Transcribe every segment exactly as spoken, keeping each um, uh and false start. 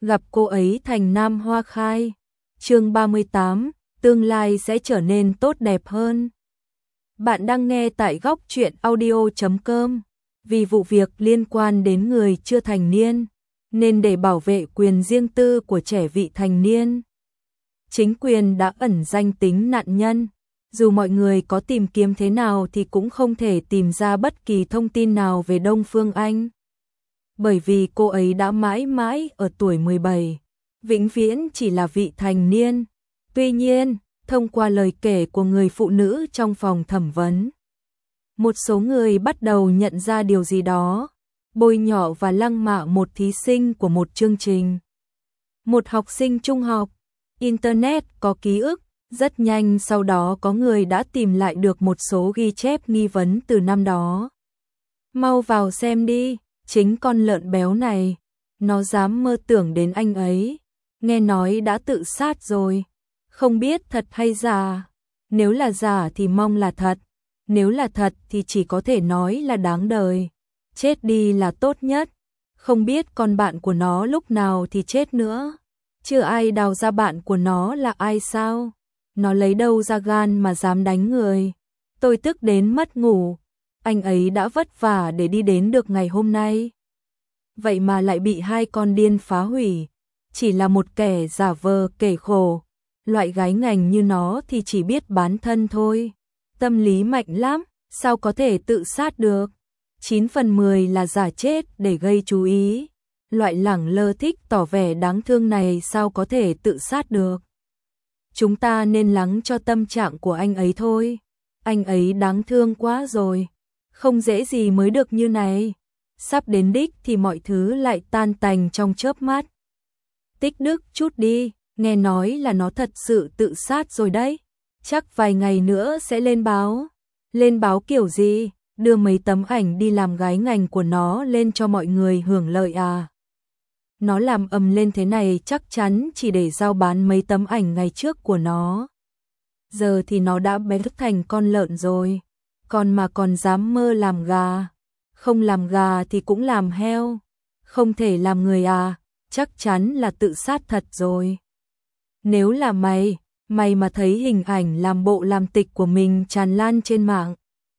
gặp cô ấy thành nam hoa khai. Chương ba mươi tám, tương lai sẽ trở nên tốt đẹp hơn. Bạn đang nghe tại góc truyện audio chấm com. Vì vụ việc liên quan đến người chưa thành niên, nên để bảo vệ quyền riêng tư của trẻ vị thành niên, chính quyền đã ẩn danh tính nạn nhân. Dù mọi người có tìm kiếm thế nào thì cũng không thể tìm ra bất kỳ thông tin nào về Đông Phương Anh. Bởi vì cô ấy đã mãi mãi ở tuổi mười bảy, vĩnh viễn chỉ là vị thành niên. Tuy nhiên, thông qua lời kể của người phụ nữ trong phòng thẩm vấn, một số người bắt đầu nhận ra điều gì đó, bôi nhọ và lăng mạ một thí sinh của một chương trình. Một học sinh trung học, Internet có ký ức, rất nhanh sau đó có người đã tìm lại được một số ghi chép nghi vấn từ năm đó. Mau vào xem đi, chính con lợn béo này, nó dám mơ tưởng đến anh ấy, nghe nói đã tự sát rồi, không biết thật hay giả, nếu là giả thì mong là thật, nếu là thật thì chỉ có thể nói là đáng đời, chết đi là tốt nhất, không biết con bạn của nó lúc nào thì chết nữa, chưa ai đào ra bạn của nó là ai sao, nó lấy đâu ra gan mà dám đánh người, tôi tức đến mất ngủ, anh ấy đã vất vả để đi đến được ngày hôm nay. Vậy mà lại bị hai con điên phá hủy, chỉ là một kẻ giả vờ kể khổ, loại gái ngành như nó thì chỉ biết bán thân thôi, tâm lý mạnh lắm, sao có thể tự sát được, chín phần mười là giả chết để gây chú ý, loại lẳng lơ thích tỏ vẻ đáng thương này sao có thể tự sát được. Chúng ta nên lắng cho tâm trạng của anh ấy thôi, anh ấy đáng thương quá rồi, không dễ gì mới được như này. Sắp đến đích thì mọi thứ lại tan tành trong chớp mắt. Tích đức chút đi, nghe nói là nó thật sự tự sát rồi đấy. Chắc vài ngày nữa sẽ lên báo. Lên báo kiểu gì? Đưa mấy tấm ảnh đi làm gái ngành của nó lên cho mọi người hưởng lợi à? Nó làm ầm lên thế này chắc chắn chỉ để giao bán mấy tấm ảnh ngày trước của nó. Giờ thì nó đã bé thành con lợn rồi. Còn mà còn dám mơ làm gà. Không làm gà thì cũng làm heo, không thể làm người à, chắc chắn là tự sát thật rồi. Nếu là mày, mày mà thấy hình ảnh làm bộ làm tịch của mình tràn lan trên mạng,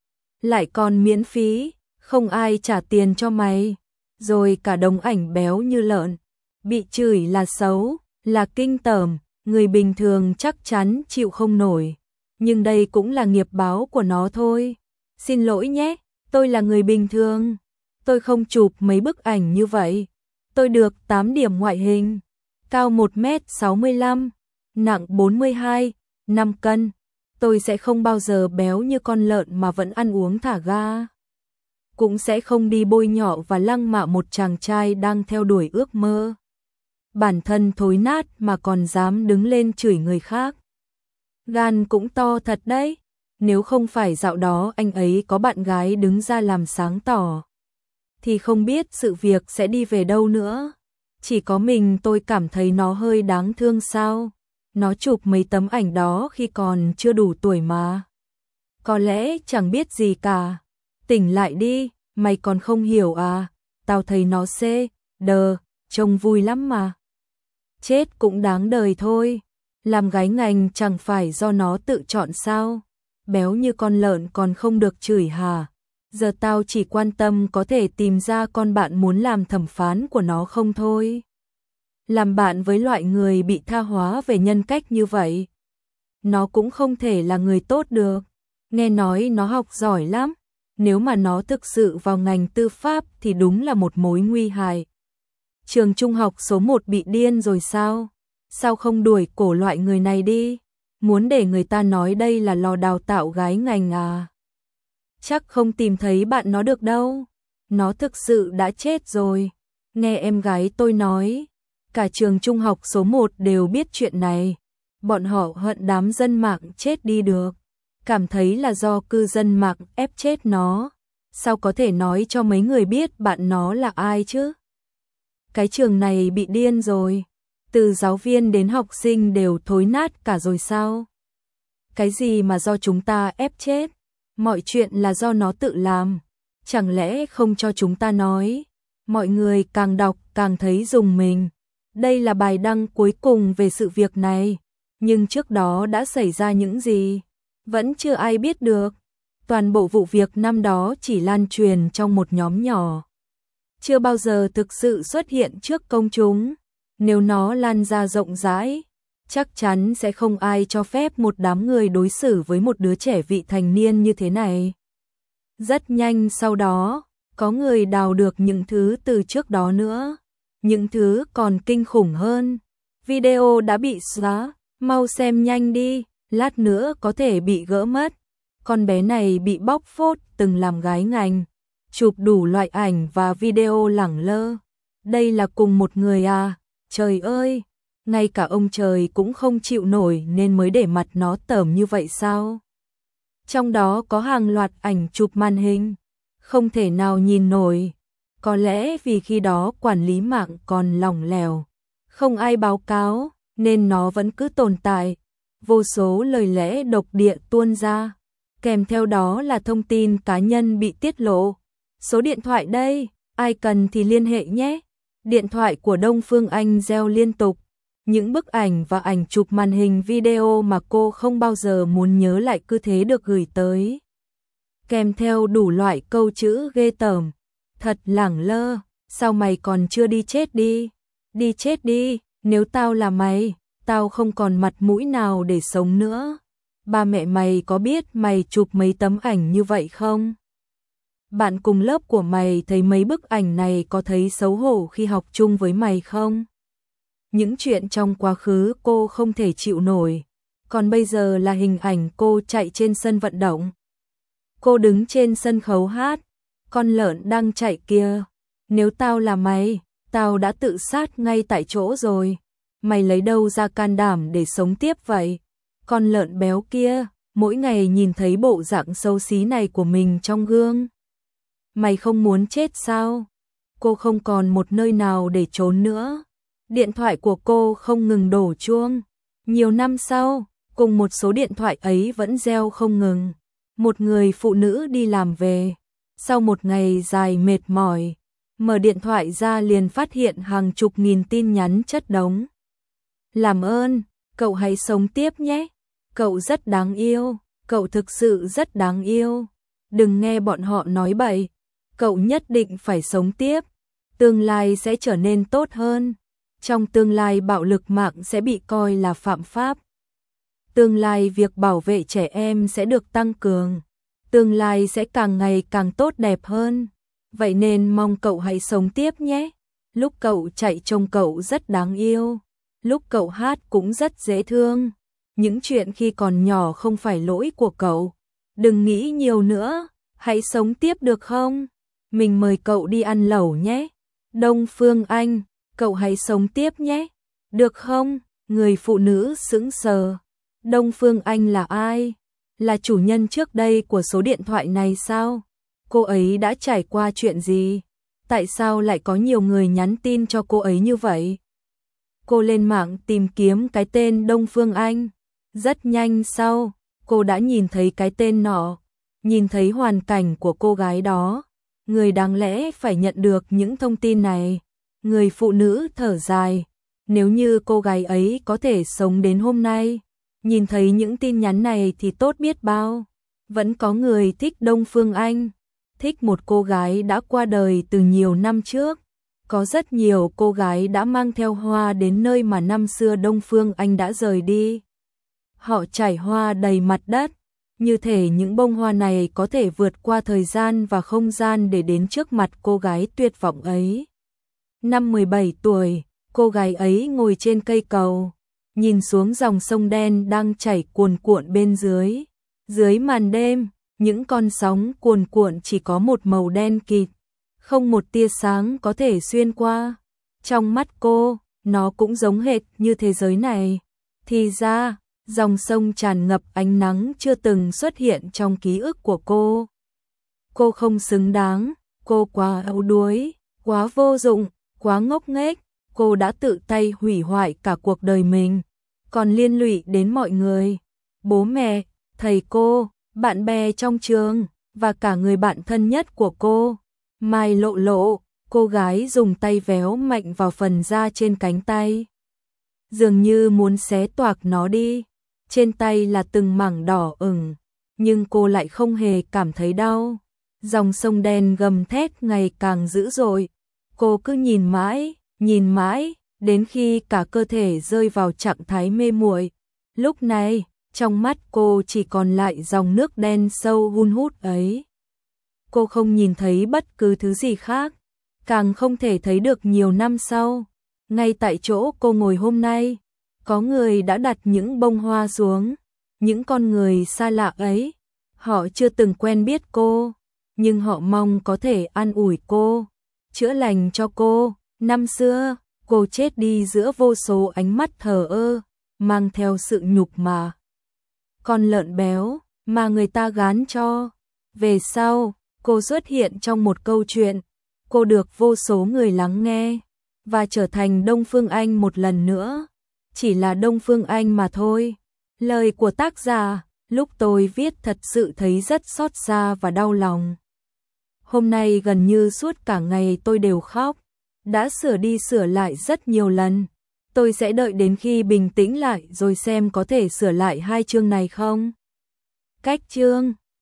lại còn miễn phí, không ai trả tiền cho mày, rồi cả đống ảnh béo như lợn, bị chửi là xấu, là kinh tởm, người bình thường chắc chắn chịu không nổi, nhưng đây cũng là nghiệp báo của nó thôi. Xin lỗi nhé. Tôi là người bình thường, tôi không chụp mấy bức ảnh như vậy. Tôi được tám điểm ngoại hình, cao một mét sáu mươi lăm, nặng bốn mươi hai, năm cân. Tôi sẽ không bao giờ béo như con lợn mà vẫn ăn uống thả ga. Cũng sẽ không đi bôi nhọ và lăng mạ một chàng trai đang theo đuổi ước mơ. Bản thân thối nát mà còn dám đứng lên chửi người khác. Gan cũng to thật đấy. Nếu không phải dạo đó anh ấy có bạn gái đứng ra làm sáng tỏ, thì không biết sự việc sẽ đi về đâu nữa. Chỉ có mình tôi cảm thấy nó hơi đáng thương sao. Nó chụp mấy tấm ảnh đó khi còn chưa đủ tuổi mà. Có lẽ chẳng biết gì cả. Tỉnh lại đi, mày còn không hiểu à. Tao thấy nó xê, đờ, trông vui lắm mà. Chết cũng đáng đời thôi. Làm gái ngành chẳng phải do nó tự chọn sao. Béo như con lợn còn không được chửi hả? Giờ tao chỉ quan tâm có thể tìm ra con bạn muốn làm thẩm phán của nó không thôi. Làm bạn với loại người bị tha hóa về nhân cách như vậy, nó cũng không thể là người tốt được. Nghe nói nó học giỏi lắm, nếu mà nó thực sự vào ngành tư pháp thì đúng là một mối nguy hại. Trường trung học số một bị điên rồi sao? Sao không đuổi cổ loại người này đi? Muốn để người ta nói đây là lò đào tạo gái ngành à? Chắc không tìm thấy bạn nó được đâu. Nó thực sự đã chết rồi. Nghe em gái tôi nói, cả trường trung học số một đều biết chuyện này. Bọn họ hận đám dân mạng chết đi được. Cảm thấy là do cư dân mạng ép chết nó. Sao có thể nói cho mấy người biết bạn nó là ai chứ? Cái trường này bị điên rồi. Từ giáo viên đến học sinh đều thối nát cả rồi sao? Cái gì mà do chúng ta ép chết? Mọi chuyện là do nó tự làm. Chẳng lẽ không cho chúng ta nói? Mọi người càng đọc càng thấy rùng mình. Đây là bài đăng cuối cùng về sự việc này, nhưng trước đó đã xảy ra những gì, vẫn chưa ai biết được. Toàn bộ vụ việc năm đó chỉ lan truyền trong một nhóm nhỏ, chưa bao giờ thực sự xuất hiện trước công chúng. Nếu nó lan ra rộng rãi, chắc chắn sẽ không ai cho phép một đám người đối xử với một đứa trẻ vị thành niên như thế này. Rất nhanh sau đó, có người đào được những thứ từ trước đó nữa. Những thứ còn kinh khủng hơn. Video đã bị xóa, mau xem nhanh đi, lát nữa có thể bị gỡ mất. Con bé này bị bóc phốt từng làm gái ngành, chụp đủ loại ảnh và video lẳng lơ. Đây là cùng một người à? Trời ơi, ngay cả ông trời cũng không chịu nổi nên mới để mặt nó tởm như vậy sao? Trong đó có hàng loạt ảnh chụp màn hình, không thể nào nhìn nổi. Có lẽ vì khi đó quản lý mạng còn lỏng lẻo, không ai báo cáo, nên nó vẫn cứ tồn tại. Vô số lời lẽ độc địa tuôn ra, kèm theo đó là thông tin cá nhân bị tiết lộ. Số điện thoại đây, ai cần thì liên hệ nhé. Điện thoại của Đông Phương Anh reo liên tục. Những bức ảnh và ảnh chụp màn hình video mà cô không bao giờ muốn nhớ lại cứ thế được gửi tới, kèm theo đủ loại câu chữ ghê tởm. Thật lẳng lơ, sao mày còn chưa đi chết đi? Đi chết đi, nếu tao là mày, tao không còn mặt mũi nào để sống nữa. Ba mẹ mày có biết mày chụp mấy tấm ảnh như vậy không? Bạn cùng lớp của mày thấy mấy bức ảnh này có thấy xấu hổ khi học chung với mày không? Những chuyện trong quá khứ cô không thể chịu nổi, còn bây giờ là hình ảnh cô chạy trên sân vận động. Cô đứng trên sân khấu hát, con lợn đang chạy kia. Nếu tao là mày, tao đã tự sát ngay tại chỗ rồi. Mày lấy đâu ra can đảm để sống tiếp vậy? Con lợn béo kia, mỗi ngày nhìn thấy bộ dạng xấu xí này của mình trong gương. Mày không muốn chết sao? Cô không còn một nơi nào để trốn nữa. Điện thoại của cô không ngừng đổ chuông. Nhiều năm sau, cùng một số điện thoại ấy vẫn reo không ngừng. Một người phụ nữ đi làm về. Sau một ngày dài mệt mỏi, mở điện thoại ra liền phát hiện hàng chục nghìn tin nhắn chất đống. Làm ơn, cậu hãy sống tiếp nhé. Cậu rất đáng yêu, cậu thực sự rất đáng yêu. Đừng nghe bọn họ nói bậy. Cậu nhất định phải sống tiếp. Tương lai sẽ trở nên tốt hơn. Trong tương lai bạo lực mạng sẽ bị coi là phạm pháp. Tương lai việc bảo vệ trẻ em sẽ được tăng cường. Tương lai sẽ càng ngày càng tốt đẹp hơn. Vậy nên mong cậu hãy sống tiếp nhé. Lúc cậu chạy trông cậu rất đáng yêu. Lúc cậu hát cũng rất dễ thương. Những chuyện khi còn nhỏ không phải lỗi của cậu. Đừng nghĩ nhiều nữa. Hãy sống tiếp được không? Mình mời cậu đi ăn lẩu nhé. Đông Phương Anh, cậu hãy sống tiếp nhé. Được không? Người phụ nữ sững sờ. Đông Phương Anh là ai? Là chủ nhân trước đây của số điện thoại này sao? Cô ấy đã trải qua chuyện gì? Tại sao lại có nhiều người nhắn tin cho cô ấy như vậy? Cô lên mạng tìm kiếm cái tên Đông Phương Anh. Rất nhanh sau, cô đã nhìn thấy cái tên nọ, nhìn thấy hoàn cảnh của cô gái đó. Người đáng lẽ phải nhận được những thông tin này. Người phụ nữ thở dài. Nếu như cô gái ấy có thể sống đến hôm nay, nhìn thấy những tin nhắn này thì tốt biết bao. Vẫn có người thích Đông Phương Anh, thích một cô gái đã qua đời từ nhiều năm trước. Có rất nhiều cô gái đã mang theo hoa đến nơi mà năm xưa Đông Phương Anh đã rời đi. Họ trải hoa đầy mặt đất, như thể những bông hoa này có thể vượt qua thời gian và không gian để đến trước mặt cô gái tuyệt vọng ấy. Năm mười bảy tuổi, cô gái ấy ngồi trên cây cầu, nhìn xuống dòng sông đen đang chảy cuồn cuộn bên dưới. Dưới màn đêm, những con sóng cuồn cuộn chỉ có một màu đen kịt, không một tia sáng có thể xuyên qua. Trong mắt cô, nó cũng giống hệt như thế giới này. Thì ra, dòng sông tràn ngập ánh nắng chưa từng xuất hiện trong ký ức của cô. Cô không xứng đáng, cô quá yếu đuối, quá vô dụng, quá ngốc nghếch. Cô đã tự tay hủy hoại cả cuộc đời mình, còn liên lụy đến mọi người. Bố mẹ, thầy cô, bạn bè trong trường, và cả người bạn thân nhất của cô. Mai Lộ Lộ, Cô gái dùng tay véo mạnh vào phần da trên cánh tay, dường như muốn xé toạc nó đi. Trên tay là từng mảng đỏ ửng, nhưng cô lại không hề cảm thấy đau. Dòng sông đen gầm thét ngày càng dữ dội. Cô cứ nhìn mãi, nhìn mãi, đến khi cả cơ thể rơi vào trạng thái mê muội. Lúc này, trong mắt cô chỉ còn lại dòng nước đen sâu hun hút ấy. Cô không nhìn thấy bất cứ thứ gì khác, càng không thể thấy được nhiều năm sau. Ngay tại chỗ cô ngồi hôm nay, có người đã đặt những bông hoa xuống. Những con người xa lạ ấy, họ chưa từng quen biết cô, nhưng họ mong có thể an ủi cô, chữa lành cho cô. Năm xưa, cô chết đi giữa vô số ánh mắt thờ ơ, mang theo sự nhục mà. Con lợn béo mà người ta gán cho. Về sau, cô xuất hiện trong một câu chuyện, cô được vô số người lắng nghe và trở thành Đông Phương Anh một lần nữa. Chỉ là Đông Phương Anh mà thôi. Lời của tác giả, lúc tôi viết thật sự thấy rất xót xa và đau lòng. Hôm nay gần như suốt cả ngày tôi đều khóc, đã sửa đi sửa lại rất nhiều lần. Tôi sẽ đợi đến khi bình tĩnh lại rồi xem có thể sửa lại hai chương này không. Cách chương